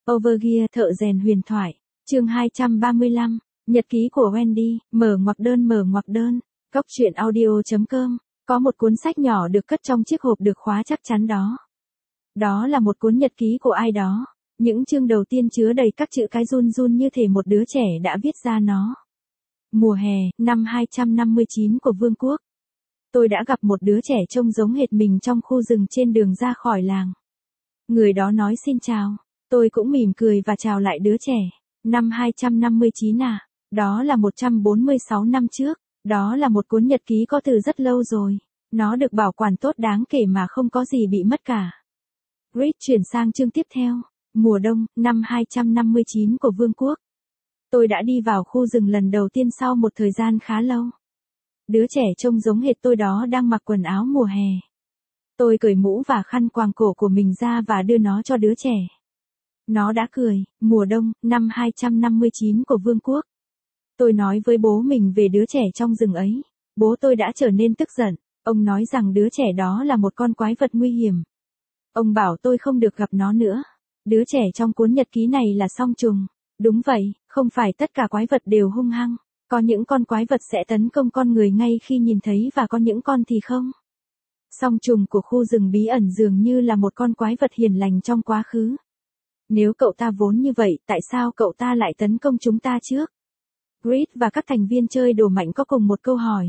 Overgear thợ rèn huyền thoại. Chương 235. Nhật ký của Wendy, mở ngoặc đơn. Góc truyện audio.com. Có một cuốn sách nhỏ được cất trong chiếc hộp được khóa chắc chắn đó. Đó là một cuốn nhật ký của ai đó. Những chương đầu tiên chứa đầy các chữ cái run run như thể một đứa trẻ đã viết ra nó. Mùa hè, năm 259 của Vương quốc. Tôi đã gặp một đứa trẻ trông giống hệt mình trong khu rừng trên đường ra khỏi làng. Người đó nói xin chào. Tôi cũng mỉm cười và chào lại đứa trẻ. Năm 259 à? Đó là 146 năm trước. Đó là một cuốn nhật ký có từ rất lâu rồi. Nó được bảo quản tốt đáng kể mà không có gì bị mất cả. Reed chuyển sang chương tiếp theo. Mùa đông, năm 259 của Vương quốc. Tôi đã đi vào khu rừng lần đầu tiên sau một thời gian khá lâu. Đứa trẻ trông giống hệt tôi đó đang mặc quần áo mùa hè. Tôi cởi mũ và khăn quàng cổ của mình ra và đưa nó cho đứa trẻ. Nó đã cười. Mùa đông, năm 259 của Vương quốc. Tôi nói với bố mình về đứa trẻ trong rừng ấy. Bố tôi đã trở nên tức giận. Ông nói rằng đứa trẻ đó là một con quái vật nguy hiểm. Ông bảo tôi không được gặp nó nữa. Đứa trẻ trong cuốn nhật ký này là song trùng. Đúng vậy, không phải tất cả quái vật đều hung hăng. Có những con quái vật sẽ tấn công con người ngay khi nhìn thấy và có những con thì không. Song trùng của khu rừng bí ẩn dường như là một con quái vật hiền lành trong quá khứ. Nếu cậu ta vốn như vậy, tại sao cậu ta lại tấn công chúng ta trước? Reed và các thành viên chơi đồ mạnh có cùng một câu hỏi.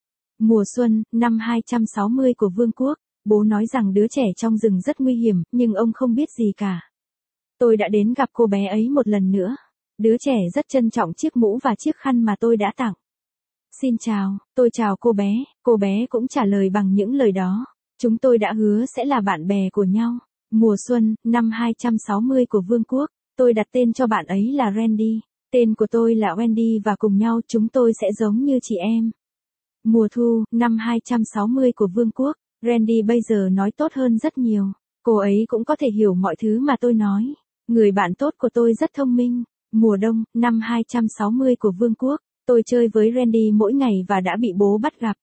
Mùa xuân, năm 260 của Vương quốc, bố nói rằng đứa trẻ trong rừng rất nguy hiểm, nhưng ông không biết gì cả. Tôi đã đến gặp cô bé ấy một lần nữa. Đứa trẻ rất trân trọng chiếc mũ và chiếc khăn mà tôi đã tặng. Xin chào, tôi chào cô bé cũng trả lời bằng những lời đó. Chúng tôi đã hứa sẽ là bạn bè của nhau. Mùa xuân, năm 260 của Vương quốc, tôi đặt tên cho bạn ấy là Randy. Tên của tôi là Wendy và cùng nhau chúng tôi sẽ giống như chị em. Mùa thu, năm 260 của Vương quốc, Randy bây giờ nói tốt hơn rất nhiều. Cô ấy cũng có thể hiểu mọi thứ mà tôi nói. Người bạn tốt của tôi rất thông minh. Mùa đông, năm 260 của Vương quốc, tôi chơi với Randy mỗi ngày và đã bị bố bắt gặp.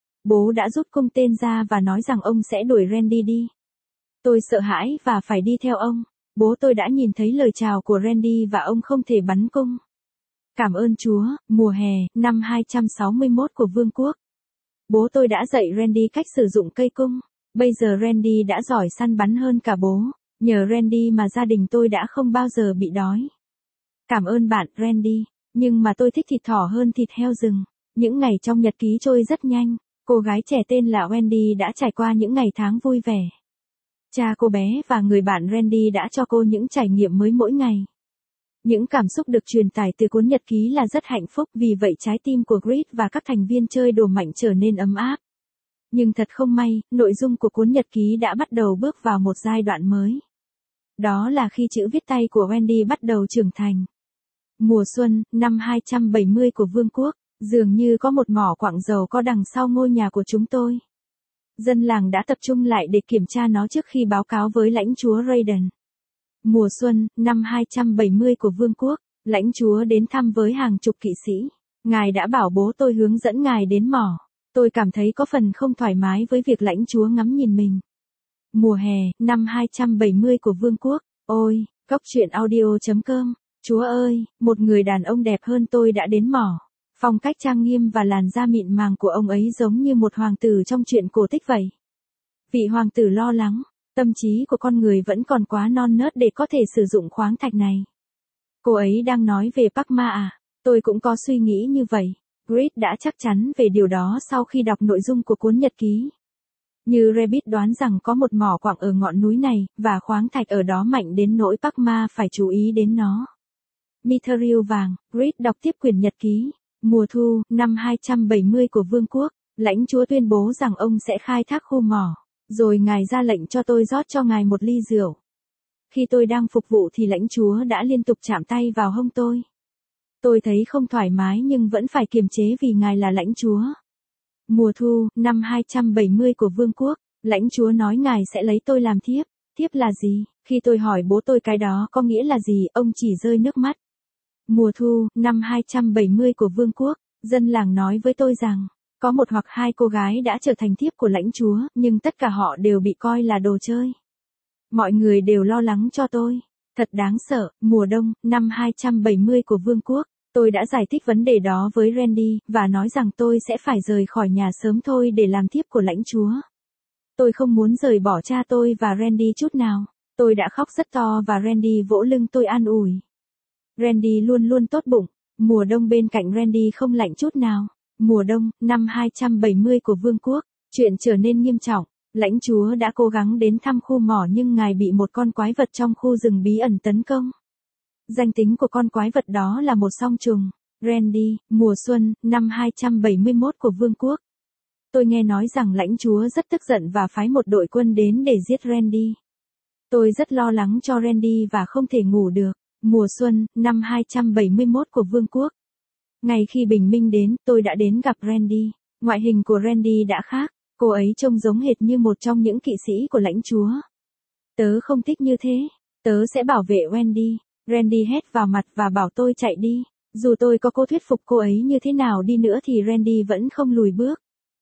Bố đã rút cung tên ra và nói rằng ông sẽ đuổi Randy đi. Tôi sợ hãi và phải đi theo ông. Bố tôi đã nhìn thấy lời chào của Randy và ông không thể bắn cung. Cảm ơn Chúa, mùa hè, năm 261 của Vương quốc. Bố tôi đã dạy Randy cách sử dụng cây cung. Bây giờ Randy đã giỏi săn bắn hơn cả bố. Nhờ Randy mà gia đình tôi đã không bao giờ bị đói. Cảm ơn bạn, Randy. Nhưng mà tôi thích thịt thỏ hơn thịt heo rừng. Những ngày trong nhật ký trôi rất nhanh. Cô gái trẻ tên là Wendy đã trải qua những ngày tháng vui vẻ. Cha cô bé và người bạn Randy đã cho cô những trải nghiệm mới mỗi ngày. Những cảm xúc được truyền tải từ cuốn nhật ký là rất hạnh phúc, vì vậy trái tim của Reed và các thành viên chơi đồ mạnh trở nên ấm áp. Nhưng thật không may, nội dung của cuốn nhật ký đã bắt đầu bước vào một giai đoạn mới. Đó là khi chữ viết tay của Wendy bắt đầu trưởng thành. Mùa xuân, năm 270 của Vương quốc, dường như có một mỏ quặng dầu có đằng sau ngôi nhà của chúng tôi. Dân làng đã tập trung lại để kiểm tra nó trước khi báo cáo với lãnh chúa Raiden. Mùa xuân, năm 270 của Vương quốc, lãnh chúa đến thăm với hàng chục kỵ sĩ. Ngài đã bảo bố tôi hướng dẫn ngài đến mỏ. Tôi cảm thấy có phần không thoải mái với việc lãnh chúa ngắm nhìn mình. Mùa hè, năm 270 của Vương quốc. Ôi, góc truyện audio.com. Chúa ơi, một người đàn ông đẹp hơn tôi đã đến mỏ. Phong cách trang nghiêm và làn da mịn màng của ông ấy giống như một hoàng tử trong truyện cổ tích vậy. Vị hoàng tử lo lắng, tâm trí của con người vẫn còn quá non nớt để có thể sử dụng khoáng thạch này. Cô ấy đang nói về Parkma à? Tôi cũng có suy nghĩ như vậy. Reed đã chắc chắn về điều đó sau khi đọc nội dung của cuốn nhật ký. Như Rabbit đoán rằng có một mỏ quặng ở ngọn núi này, và khoáng thạch ở đó mạnh đến nỗi Parkma phải chú ý đến nó. Mithril vàng, Reed đọc tiếp quyển nhật ký. Mùa thu, năm 270 của Vương quốc, lãnh chúa tuyên bố rằng ông sẽ khai thác khu mỏ, rồi ngài ra lệnh cho tôi rót cho ngài một ly rượu. Khi tôi đang phục vụ thì lãnh chúa đã liên tục chạm tay vào hông tôi. Tôi thấy không thoải mái nhưng vẫn phải kiềm chế vì ngài là lãnh chúa. Mùa thu, năm 270 của Vương quốc, lãnh chúa nói ngài sẽ lấy tôi làm thiếp. Thiếp là gì? Khi tôi hỏi bố tôi cái đó có nghĩa là gì, ông chỉ rơi nước mắt. Mùa thu, năm 270 của Vương quốc, dân làng nói với tôi rằng, có một hoặc hai cô gái đã trở thành thiếp của lãnh chúa, nhưng tất cả họ đều bị coi là đồ chơi. Mọi người đều lo lắng cho tôi. Thật đáng sợ, mùa đông, năm 270 của Vương quốc. Tôi đã giải thích vấn đề đó với Randy, và nói rằng tôi sẽ phải rời khỏi nhà sớm thôi để làm thiếp của lãnh chúa. Tôi không muốn rời bỏ cha tôi và Randy chút nào. Tôi đã khóc rất to và Randy vỗ lưng tôi an ủi. Randy luôn luôn tốt bụng. Mùa đông bên cạnh Randy không lạnh chút nào. Mùa đông, năm 270 của Vương quốc. Chuyện trở nên nghiêm trọng. Lãnh chúa đã cố gắng đến thăm khu mỏ nhưng ngài bị một con quái vật trong khu rừng bí ẩn tấn công. Danh tính của con quái vật đó là một song trùng. Randy, mùa xuân, năm 271 của Vương quốc. Tôi nghe nói rằng lãnh chúa rất tức giận và phái một đội quân đến để giết Randy. Tôi rất lo lắng cho Randy và không thể ngủ được. Mùa xuân, năm 271 của Vương quốc. Ngay khi bình minh đến, tôi đã đến gặp Randy. Ngoại hình của Randy đã khác. Cô ấy trông giống hệt như một trong những kỵ sĩ của lãnh chúa. Tớ không thích như thế. Tớ sẽ bảo vệ Randy. Randy hét vào mặt và bảo tôi chạy đi. Dù tôi có cố thuyết phục cô ấy như thế nào đi nữa thì Randy vẫn không lùi bước.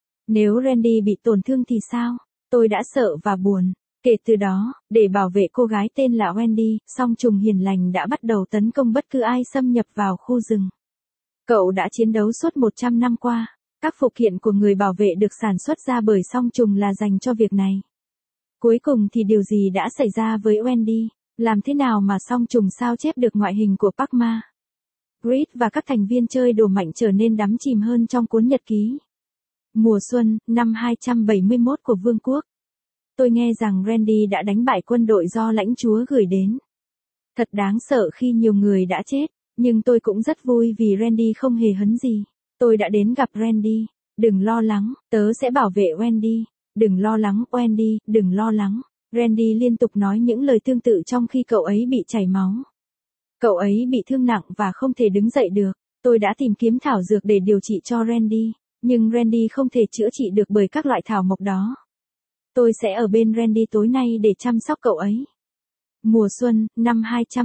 Nếu Randy bị tổn thương thì sao? Tôi đã sợ và buồn. Kể từ đó, để bảo vệ cô gái tên là Wendy, song trùng hiền lành đã bắt đầu tấn công bất cứ ai xâm nhập vào khu rừng. Cậu đã chiến đấu suốt 100 năm qua. Các phụ kiện của người bảo vệ được sản xuất ra bởi song trùng là dành cho việc này. Cuối cùng thì điều gì đã xảy ra với Wendy? Làm thế nào mà song trùng sao chép được ngoại hình của Parkma? Reed và các thành viên chơi đồ mạnh trở nên đắm chìm hơn trong cuốn nhật ký. Mùa xuân, năm 271 của Vương quốc. Tôi nghe rằng Randy đã đánh bại quân đội do lãnh chúa gửi đến. Thật đáng sợ khi nhiều người đã chết, nhưng tôi cũng rất vui vì Randy không hề hấn gì. Tôi đã đến gặp Randy. Đừng lo lắng, tớ sẽ bảo vệ Wendy. Đừng lo lắng, Wendy, đừng lo lắng. Randy liên tục nói những lời tương tự trong khi cậu ấy bị chảy máu. Cậu ấy bị thương nặng và không thể đứng dậy được. Tôi đã tìm kiếm thảo dược để điều trị cho Randy, nhưng Randy không thể chữa trị được bởi các loại thảo mộc đó. Tôi sẽ ở bên Randy tối nay để chăm sóc cậu ấy. Mùa xuân, năm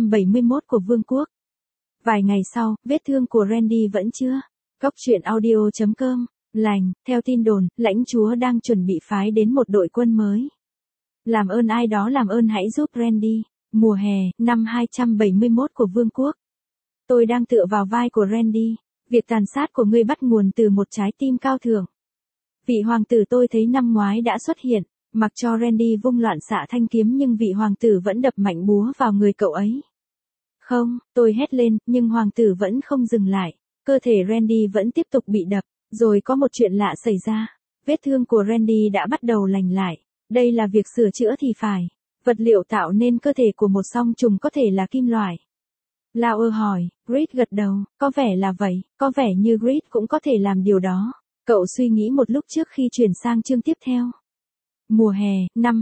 271 của Vương quốc. Vài ngày sau, vết thương của Randy vẫn chưa. Góc truyện audio.com. Lành, theo tin đồn, lãnh chúa đang chuẩn bị phái đến một đội quân mới. Làm ơn ai đó làm ơn hãy giúp Randy. Mùa hè, năm 271 của Vương quốc. Tôi đang tựa vào vai của Randy. Việc tàn sát của ngươi bắt nguồn từ một trái tim cao thượng. Vị hoàng tử tôi thấy năm ngoái đã xuất hiện, mặc cho Randy vung loạn xạ thanh kiếm nhưng vị hoàng tử vẫn đập mạnh búa vào người cậu ấy. Không, tôi hét lên, nhưng hoàng tử vẫn không dừng lại. Cơ thể Randy vẫn tiếp tục bị đập, rồi có một chuyện lạ xảy ra. Vết thương của Randy đã bắt đầu lành lại. Đây là việc sửa chữa thì phải. Vật liệu tạo nên cơ thể của một song trùng có thể là kim loại. Lauer hỏi, Reed gật đầu, có vẻ là vậy, có vẻ như Reed cũng có thể làm điều đó. Cậu suy nghĩ một lúc trước khi chuyển sang chương tiếp theo. Mùa hè, năm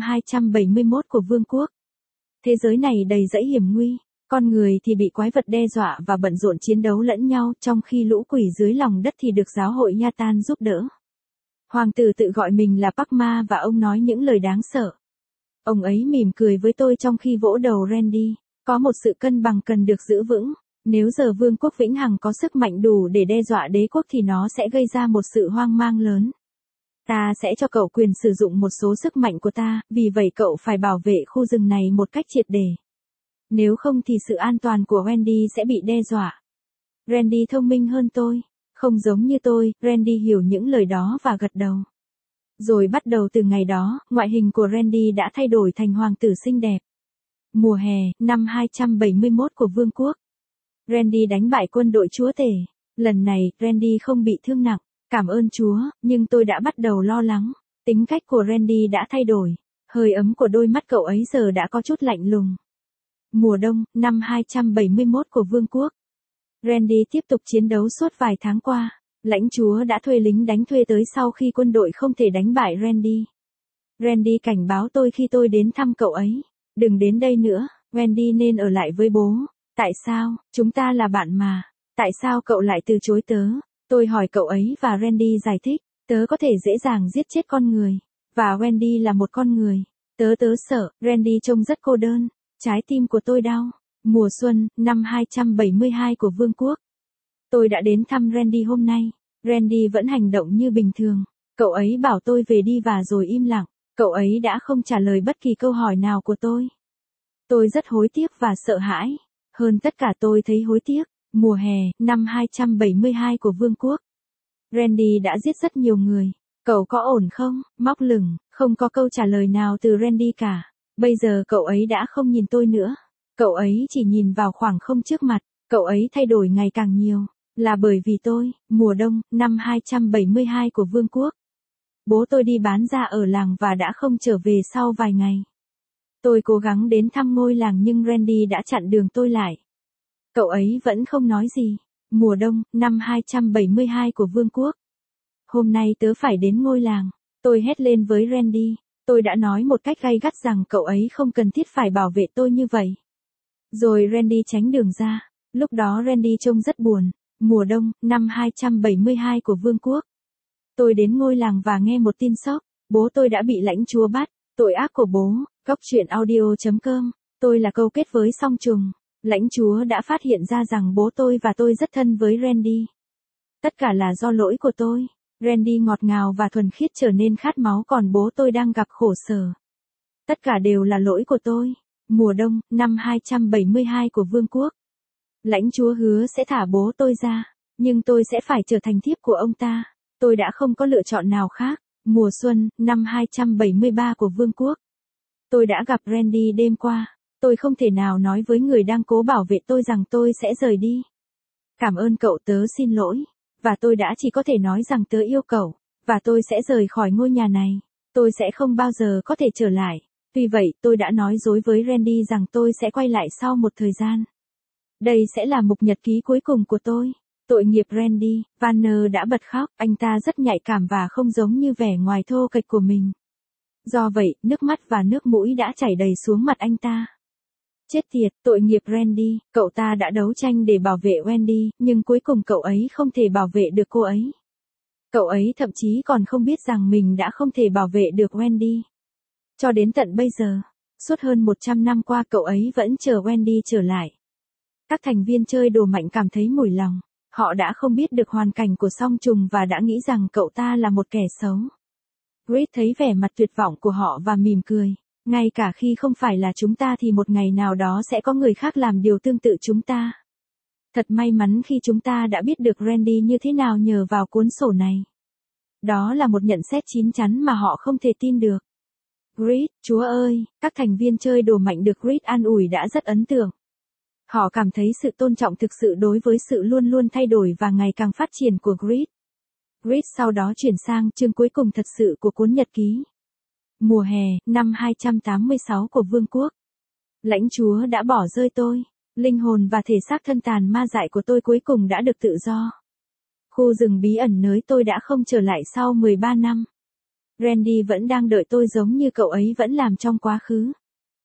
271 của Vương quốc. Thế giới này đầy dẫy hiểm nguy. Con người thì bị quái vật đe dọa và bận rộn chiến đấu lẫn nhau, trong khi lũ quỷ dưới lòng đất thì được giáo hội Nhatan giúp đỡ. Hoàng tử tự gọi mình là Parkma và ông nói những lời đáng sợ. Ông ấy mỉm cười với tôi trong khi vỗ đầu Randy. Có một sự cân bằng cần được giữ vững. Nếu giờ Vương quốc Vĩnh Hằng có sức mạnh đủ để đe dọa đế quốc thì nó sẽ gây ra một sự hoang mang lớn. Ta sẽ cho cậu quyền sử dụng một số sức mạnh của ta, vì vậy cậu phải bảo vệ khu rừng này một cách triệt để. Nếu không thì sự an toàn của Randy sẽ bị đe dọa. Randy thông minh hơn tôi. Không giống như tôi, Randy hiểu những lời đó và gật đầu. Rồi bắt đầu từ ngày đó, ngoại hình của Randy đã thay đổi thành hoàng tử xinh đẹp. Mùa hè, năm 271 của Vương quốc. Randy đánh bại quân đội chúa tể. Lần này, Randy không bị thương nặng. Cảm ơn Chúa, nhưng tôi đã bắt đầu lo lắng. Tính cách của Randy đã thay đổi. Hơi ấm của đôi mắt cậu ấy giờ đã có chút lạnh lùng. Mùa đông, năm 271 của Vương quốc. Randy tiếp tục chiến đấu suốt vài tháng qua. Lãnh chúa đã thuê lính đánh thuê tới sau khi quân đội không thể đánh bại Randy. Randy cảnh báo tôi khi tôi đến thăm cậu ấy. Đừng đến đây nữa, Randy nên ở lại với bố. Tại sao, chúng ta là bạn mà. Tại sao cậu lại từ chối tớ? Tôi hỏi cậu ấy và Randy giải thích. Tớ có thể dễ dàng giết chết con người. Và Randy là một con người. Tớ sợ, Randy trông rất cô đơn. Trái tim của tôi đau. Mùa xuân, năm 272 của Vương quốc. Tôi đã đến thăm Randy hôm nay. Randy vẫn hành động như bình thường. Cậu ấy bảo tôi về đi và rồi im lặng. Cậu ấy đã không trả lời bất kỳ câu hỏi nào của tôi. Tôi rất hối tiếc và sợ hãi. Hơn tất cả tôi thấy hối tiếc. Mùa hè, năm 272 của Vương quốc. Randy đã giết rất nhiều người. Cậu có ổn không? Móc lửng, không có câu trả lời nào từ Randy cả. Bây giờ cậu ấy đã không nhìn tôi nữa. Cậu ấy chỉ nhìn vào khoảng không trước mặt. Cậu ấy thay đổi ngày càng nhiều. Là bởi vì tôi, mùa đông, năm 272 của Vương quốc. Bố tôi đi bán ra ở làng và đã không trở về sau vài ngày. Tôi cố gắng đến thăm ngôi làng nhưng Randy đã chặn đường tôi lại. Cậu ấy vẫn không nói gì. Mùa đông, năm 272 của Vương quốc. Hôm nay tớ phải đến ngôi làng. Tôi hét lên với Randy. Tôi đã nói một cách gay gắt rằng cậu ấy không cần thiết phải bảo vệ tôi như vậy. Rồi Randy tránh đường ra. Lúc đó Randy trông rất buồn. Mùa đông, năm 272 của Vương quốc. Tôi đến ngôi làng và nghe một tin sốc. Bố tôi đã bị lãnh chúa bắt. Tội ác của bố. Góc truyện audio.com. Tôi là câu kết với song trùng. Lãnh chúa đã phát hiện ra rằng bố tôi và tôi rất thân với Randy. Tất cả là do lỗi của tôi. Randy ngọt ngào và thuần khiết trở nên khát máu còn bố tôi đang gặp khổ sở. Tất cả đều là lỗi của tôi. Mùa đông, năm 272 của Vương quốc. Lãnh chúa hứa sẽ thả bố tôi ra, nhưng tôi sẽ phải trở thành thiếp của ông ta. Tôi đã không có lựa chọn nào khác. Mùa xuân, năm 273 của Vương quốc. Tôi đã gặp Randy đêm qua. Tôi không thể nào nói với người đang cố bảo vệ tôi rằng tôi sẽ rời đi. Cảm ơn cậu, tớ xin lỗi. Và tôi đã chỉ có thể nói rằng tớ yêu cậu. Và tôi sẽ rời khỏi ngôi nhà này. Tôi sẽ không bao giờ có thể trở lại. Vì vậy, tôi đã nói dối với Randy rằng tôi sẽ quay lại sau một thời gian. Đây sẽ là mục nhật ký cuối cùng của tôi. Tội nghiệp Randy. Vanner đã bật khóc. Anh ta rất nhạy cảm và không giống như vẻ ngoài thô kệch của mình. Do vậy, nước mắt và nước mũi đã chảy đầy xuống mặt anh ta. Chết tiệt, tội nghiệp Randy. Cậu ta đã đấu tranh để bảo vệ Wendy, nhưng cuối cùng cậu ấy không thể bảo vệ được cô ấy. Cậu ấy thậm chí còn không biết rằng mình đã không thể bảo vệ được Wendy. Cho đến tận bây giờ, suốt hơn 100 năm qua cậu ấy vẫn chờ Wendy trở lại. Các thành viên chơi đồ mạnh cảm thấy mủi lòng. Họ đã không biết được hoàn cảnh của song trùng và đã nghĩ rằng cậu ta là một kẻ xấu. Reed thấy vẻ mặt tuyệt vọng của họ và mỉm cười. Ngay cả khi không phải là chúng ta thì một ngày nào đó sẽ có người khác làm điều tương tự chúng ta. Thật may mắn khi chúng ta đã biết được Randy như thế nào nhờ vào cuốn sổ này. Đó là một nhận xét chín chắn mà họ không thể tin được. Reed, Chúa ơi, các thành viên chơi đồ mạnh được Reed an ủi đã rất ấn tượng. Họ cảm thấy sự tôn trọng thực sự đối với sự luôn luôn thay đổi và ngày càng phát triển của Reed. Reed sau đó chuyển sang chương cuối cùng thật sự của cuốn nhật ký. Mùa hè, năm 286 của Vương quốc. Lãnh chúa đã bỏ rơi tôi. Linh hồn và thể xác thân tàn ma dại của tôi cuối cùng đã được tự do. Khu rừng bí ẩn nơi tôi đã không trở lại sau 13 năm. Randy vẫn đang đợi tôi giống như cậu ấy vẫn làm trong quá khứ.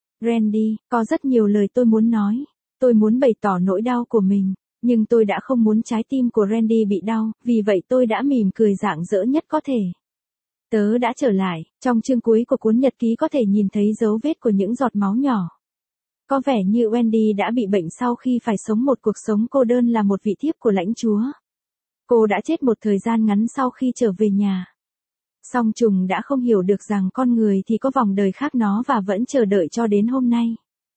Randy, có rất nhiều lời tôi muốn nói. Tôi muốn bày tỏ nỗi đau của mình, nhưng tôi đã không muốn trái tim của Randy bị đau, vì vậy tôi đã mỉm cười rạng rỡ nhất có thể. Tớ đã trở lại, trong chương cuối của cuốn nhật ký có thể nhìn thấy dấu vết của những giọt máu nhỏ. Có vẻ như Wendy đã bị bệnh sau khi phải sống một cuộc sống cô đơn là một vị thiếp của lãnh chúa. Cô đã chết một thời gian ngắn sau khi trở về nhà. Song trùng đã không hiểu được rằng con người thì có vòng đời khác nó và vẫn chờ đợi cho đến hôm nay.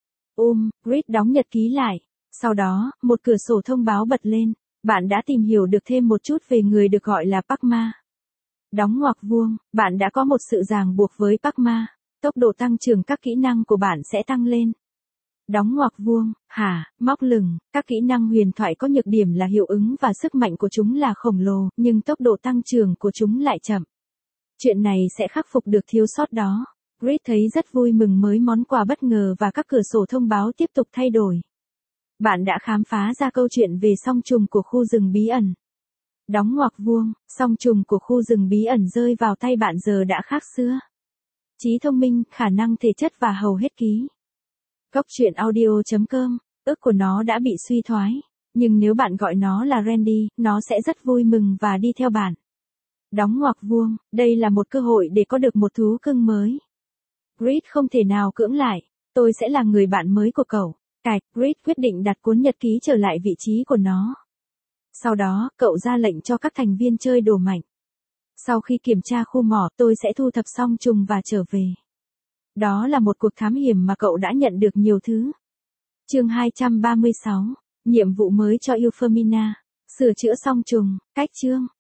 Reed đóng nhật ký lại. Sau đó, một cửa sổ thông báo bật lên. Bạn đã tìm hiểu được thêm một chút về người được gọi là Pac-Ma. Đóng ngoặc vuông, bạn đã có một sự ràng buộc với Pac-Ma. Tốc độ tăng trưởng các kỹ năng của bạn sẽ tăng lên. Đóng ngoặc vuông, móc lửng, các kỹ năng huyền thoại có nhược điểm là hiệu ứng và sức mạnh của chúng là khổng lồ, nhưng tốc độ tăng trưởng của chúng lại chậm. Chuyện này sẽ khắc phục được thiếu sót đó. Reed thấy rất vui mừng mới món quà bất ngờ và các cửa sổ thông báo tiếp tục thay đổi. Bạn đã khám phá ra câu chuyện về song trùng của khu rừng bí ẩn. Đóng ngoặc vuông, song trùng của khu rừng bí ẩn rơi vào tay bạn giờ đã khác xưa. Trí thông minh, khả năng thể chất và hầu hết ký. Góc truyện audio.com, ước của nó đã bị suy thoái. Nhưng nếu bạn gọi nó là Randy, nó sẽ rất vui mừng và đi theo bạn. Đóng ngoặc vuông, đây là một cơ hội để có được một thú cưng mới. Reed không thể nào cưỡng lại. Tôi sẽ là người bạn mới của cậu. Reed quyết định đặt cuốn nhật ký trở lại vị trí của nó. Sau đó, cậu ra lệnh cho các thành viên chơi đồ mạnh. Sau khi kiểm tra khu mỏ, tôi sẽ thu thập xong trùng và trở về. Đó là một cuộc thám hiểm mà cậu đã nhận được nhiều thứ. Chương 236. Nhiệm vụ mới cho Euphemina. Sửa chữa song trùng. Cách chương.